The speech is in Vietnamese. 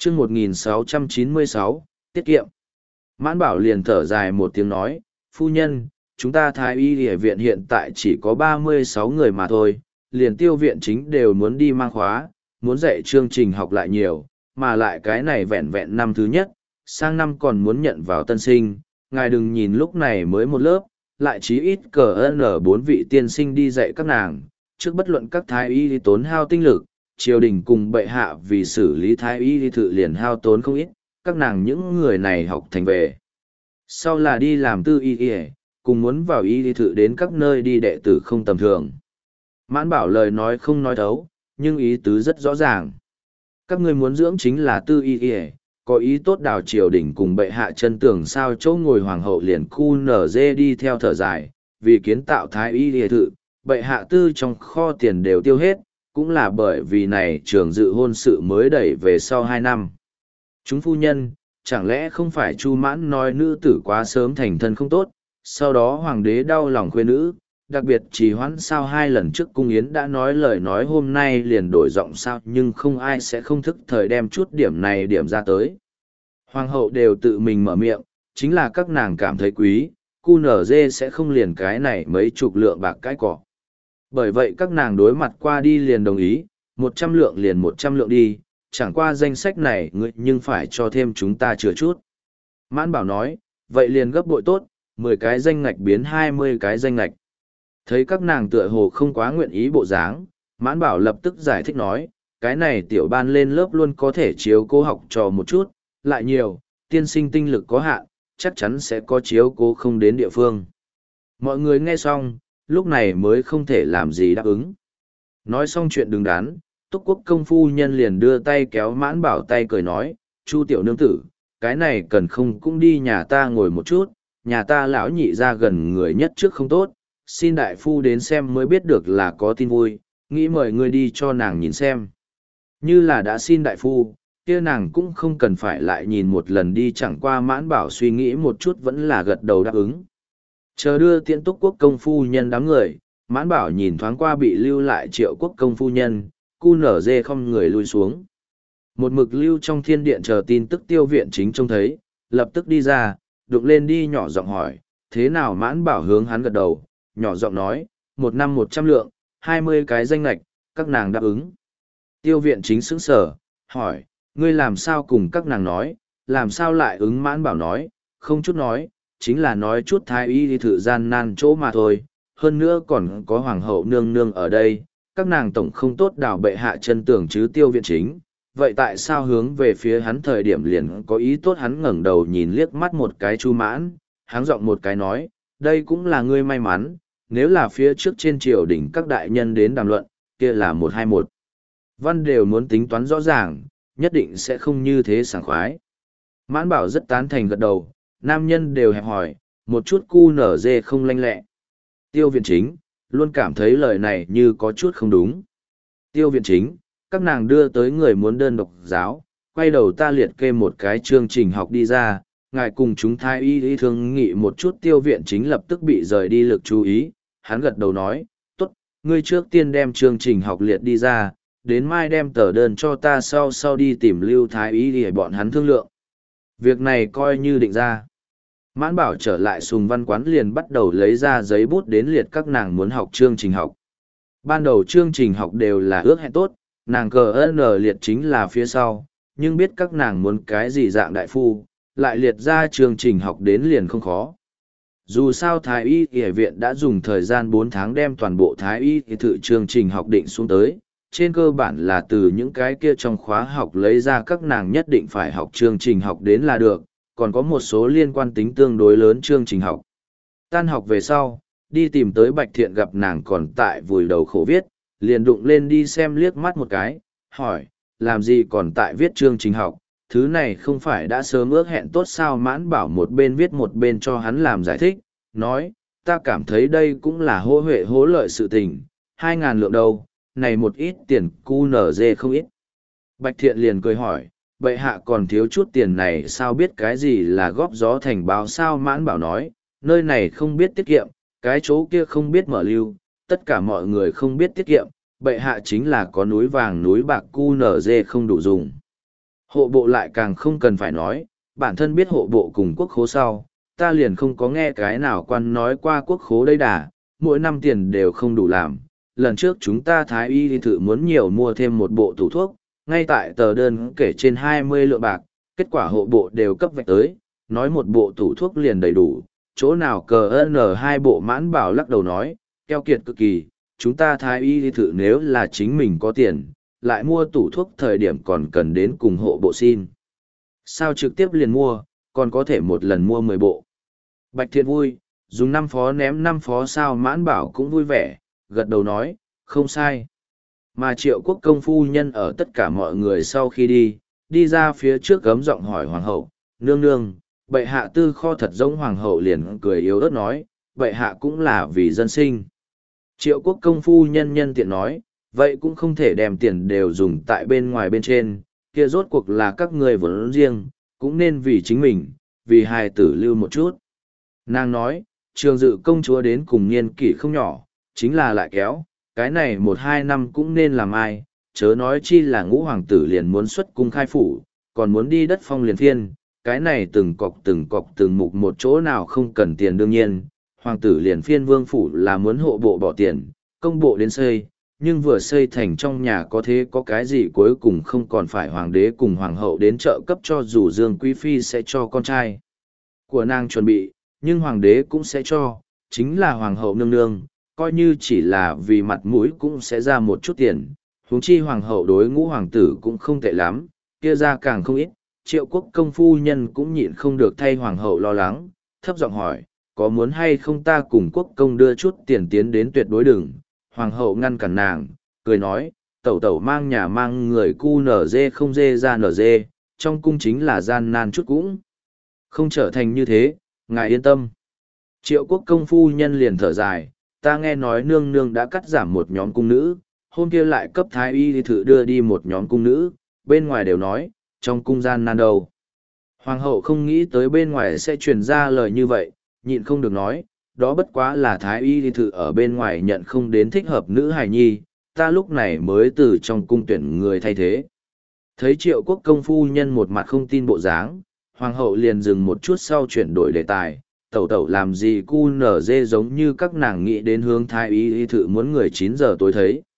chương 1696, tiết kiệm. Mãn Bảo liền thở dài một tiếng nói, phu nhân, chúng ta Thái Y Y viện hiện tại chỉ có 36 người mà thôi, liền Tiêu viện chính đều muốn đi mang khóa, muốn dạy chương trình học lại nhiều, mà lại cái này vẹn vẹn năm thứ nhất, sang năm còn muốn nhận vào tân sinh, ngài đừng nhìn lúc này mới một lớp, lại chí ít cờ n 4 vị tiên sinh đi dạy các nàng, trước bất luận các Thái Y đi tốn hao tinh lực, triều đình cùng bệ hạ vì xử lý Thái Y đi thự liền hao tốn không ít, các nàng những người này học thành về. Sau là đi làm tư y y, cùng muốn vào y đi thự đến các nơi đi đệ tử không tầm thường. Mãn Bảo lời nói không nói thấu, nhưng ý tứ rất rõ ràng. Các ngươi muốn dưỡng chính là tư y y, có ý tốt đào triều đình cùng bệ hạ chân tưởng sao chỗ ngồi hoàng hậu liền khu nở dê đi theo thở dài, vì kiến tạo Thái Y y thự, bệ hạ tư trong kho tiền đều tiêu hết, cũng là bởi vì này trường dự hôn sự mới đẩy về sau 2 năm. Chúng phu nhân, chẳng lẽ không phải Chu Mãn nói nữ tử quá sớm thành thân không tốt, sau đó hoàng đế đau lòng khuê nữ, đặc biệt trì hoãn sao 2 lần trước cung yến đã nói lời nói hôm nay liền đổi giọng sao nhưng không ai sẽ không thức thời đem chút điểm này điểm ra tới. Hoàng hậu đều tự mình mở miệng, chính là các nàng cảm thấy quý, cu nở dê sẽ không liền cái này mấy chục lượng bạc cái cỏ. Bởi vậy các nàng đối mặt qua đi liền đồng ý, 100 lượng liền 100 lượng đi, chẳng qua danh sách này ngươi nhưng phải cho thêm chúng ta chừa chút. Mãn Bảo nói, vậy liền gấp bội tốt, 10 cái danh ngạch biến 20 cái danh ngạch. Thấy các nàng tựa hồ không quá nguyện ý bộ dáng, Mãn Bảo lập tức giải thích nói, cái này tiểu ban lên lớp luôn có thể chiếu cố học trò một chút, lại nhiều, tiên sinh tinh lực có hạn, chắc chắn sẽ có chiếu cố không đến địa phương. Mọi người nghe xong, lúc này mới không thể làm gì đáp ứng. Nói xong chuyện đứng đắn, Túc Quốc công phu nhân liền đưa tay kéo Mãn Bảo tay cười nói, Chu tiểu nương tử, cái này cần không cũng đi nhà ta ngồi một chút, nhà ta lão nhị ra gần người nhất trước không tốt, xin đại phu đến xem mới biết được là có tin vui, nghĩ mời ngươi đi cho nàng nhìn xem. Như là đã xin đại phu, kia nàng cũng không cần phải lại nhìn một lần đi, chẳng qua Mãn Bảo suy nghĩ một chút vẫn là gật đầu đáp ứng. Chờ đưa tiễn Túc Quốc công phu nhân đám người, Mãn Bảo nhìn thoáng qua bị lưu lại Triệu Quốc công phu nhân, cu nở dê không người lui xuống. Một mực lưu trong thiên điện chờ tin tức Tiêu viện chính trông thấy, lập tức đi ra, đụng lên đi nhỏ giọng hỏi, thế nào? Mãn Bảo hướng hắn gật đầu, nhỏ giọng nói, 1 năm 100 lượng, 20 cái danh lạch, các nàng đáp ứng. Tiêu viện chính sững sờ, hỏi, ngươi làm sao cùng các nàng nói, làm sao lại ứng? Mãn Bảo nói, không chút nói, chính là nói chút Thái Y đi thử gian nan chỗ mà thôi, hơn nữa còn có hoàng hậu nương nương ở đây, các nàng tổng không tốt đào bệ hạ chân tưởng chứ. Tiêu viện chính, vậy tại sao hướng về phía hắn thời điểm liền có ý tốt? Hắn ngẩng đầu nhìn liếc mắt một cái Chu Mãn, háng giọng một cái nói, đây cũng là ngươi may mắn, nếu là phía trước trên triều đình các đại nhân đến đàm luận, kia là 121. Văn đều muốn tính toán rõ ràng, nhất định sẽ không như thế sảng khoái. Mãn Bảo rất tán thành gật đầu, nam nhân đều hẹp hỏi, một chút cu nở dê không lanh lẹ. Tiêu viện chính, luôn cảm thấy lời này như có chút không đúng. Tiêu viện chính, các nàng đưa tới người muốn đơn độc giáo, quay đầu ta liệt kê một cái chương trình học đi ra, ngài cùng chúng Thái Y thương nghị một chút. Tiêu viện chính lập tức bị rời đi lực chú ý, hắn gật đầu nói, tốt, ngươi trước tiên đem chương trình học liệt đi ra, đến mai đem tờ đơn cho ta, sau đi tìm Lưu Thái Y để bọn hắn thương lượng. Việc này coi như định ra. Mãn Bảo trở lại Sùng Văn quán liền bắt đầu lấy ra giấy bút đến liệt các nàng muốn học chương trình học. Ban đầu chương trình học đều là ước hẹn tốt, nàng cờ n liệt chính là phía sau, nhưng biết các nàng muốn cái gì dạng đại phu, lại liệt ra chương trình học đến liền không khó. Dù sao Thái Y Y viện đã dùng thời gian 4 tháng đem toàn bộ Thái Y thự chương trình học định xuống tới, trên cơ bản là từ những cái kia trong khóa học lấy ra các nàng nhất định phải học chương trình học đến là được, còn có một số liên quan tính tương đối lớn chương trình học. Tan học về sau, đi tìm tới Bạch Thiện gặp nàng còn tại vùi đầu khổ viết, liền đụng lên đi xem liếc mắt một cái, hỏi, làm gì còn tại viết chương trình học, thứ này không phải đã sớm ước hẹn tốt sao? Mãn Bảo một bên viết một bên cho hắn làm giải thích, nói, ta cảm thấy đây cũng là hô huệ hố lợi sự tình, 2.000 lượng đâu, này một ít tiền cu nở dê không ít. Bạch Thiện liền cười hỏi, bệ hạ còn thiếu chút tiền này sao? Biết cái gì là góp gió thành báo sao? Mãn Bảo nói, nơi này không biết tiết kiệm, cái chỗ kia không biết mở lưu, tất cả mọi người không biết tiết kiệm, bệ hạ chính là có núi vàng núi bạc cu nở dê không đủ dùng. Hộ bộ lại càng không cần phải nói, bản thân biết hộ bộ cùng quốc khố sau, ta liền không có nghe cái nào quan nói qua quốc khố đây đà, mỗi năm tiền đều không đủ làm. Lần trước chúng ta thái y đi thử muốn nhiều mua thêm một bộ tủ thuốc, ngay tại tờ đơn kể trên 20 lượng bạc, kết quả hộ bộ đều cấp vạch tới, nói một bộ tủ thuốc liền đầy đủ, chỗ nào cờ n hai bộ mãn bảo lắc đầu nói, keo kiệt cực kỳ, chúng ta thái y đi thử nếu là chính mình có tiền, lại mua tủ thuốc thời điểm còn cần đến cùng hộ bộ xin. Sao trực tiếp liền mua, còn có thể một lần mua 10 bộ. Bạch Thiện vui, dùng 5 phó ném 5 phó sao mãn bảo cũng vui vẻ, gật đầu nói, không sai. Mà Triệu Quốc công phu nhân ở tất cả mọi người sau khi đi ra phía trước gấm giọng hỏi hoàng hậu, nương nương, bệ hạ tư kho thật giống hoàng hậu liền cười yếu ớt nói, bệ hạ cũng là vì dân sinh. Triệu Quốc công phu nhân nhân tiện nói, vậy cũng không thể đem tiền đều dùng tại bên ngoài bên trên, kia rốt cuộc là các người vốn riêng, cũng nên vì chính mình, vì hài tử lưu một chút. Nàng nói, trường dự công chúa đến cùng niên kỷ không nhỏ, chính là lại kéo, cái này 1-2 năm cũng nên làm ai, chớ nói chi là ngũ hoàng tử liền muốn xuất cung khai phủ, còn muốn đi đất phong liền phiên, cái này từng cọc từng mục một chỗ nào không cần tiền đương nhiên, hoàng tử liền phiên vương phủ là muốn hộ bộ bỏ tiền, công bộ đến xây, nhưng vừa xây thành trong nhà có thế có cái gì cuối cùng không còn phải hoàng đế cùng hoàng hậu đến trợ cấp cho dù Dương Quý Phi sẽ cho con trai của nàng chuẩn bị, nhưng hoàng đế cũng sẽ cho, chính là hoàng hậu nương nương, coi như chỉ là vì mặt mũi cũng sẽ ra một chút tiền, huống chi hoàng hậu đối ngũ hoàng tử cũng không tệ lắm, kia ra càng không ít, Triệu Quốc công phu nhân cũng nhịn không được thay hoàng hậu lo lắng, thấp giọng hỏi, có muốn hay không ta cùng quốc công đưa chút tiền tiến đến tuyệt đối đừng. Hoàng hậu ngăn cản nàng, cười nói, tẩu tẩu mang nhà mang người cu nở dê không dê ra nở dê, trong cung chính là gian nan chút cũng. Không trở thành như thế, ngài yên tâm. Triệu Quốc công phu nhân liền thở dài, ta nghe nói nương nương đã cắt giảm một nhóm cung nữ, hôm kia lại cấp thái y đi thử đưa đi một nhóm cung nữ, bên ngoài đều nói, trong cung gian nan đâu. Hoàng hậu không nghĩ tới bên ngoài sẽ truyền ra lời như vậy, nhịn không được nói, đó bất quá là thái y đi thử ở bên ngoài nhận không đến thích hợp nữ hài nhi, ta lúc này mới từ trong cung tuyển người thay thế. Thấy Triệu Quốc công phu nhân một mặt không tin bộ dáng, hoàng hậu liền dừng một chút sau chuyển đổi đề tài, tẩu tẩu làm gì cu nở dê giống như các nàng nghĩ đến hướng thái y đi thử muốn người 9 giờ tối thấy.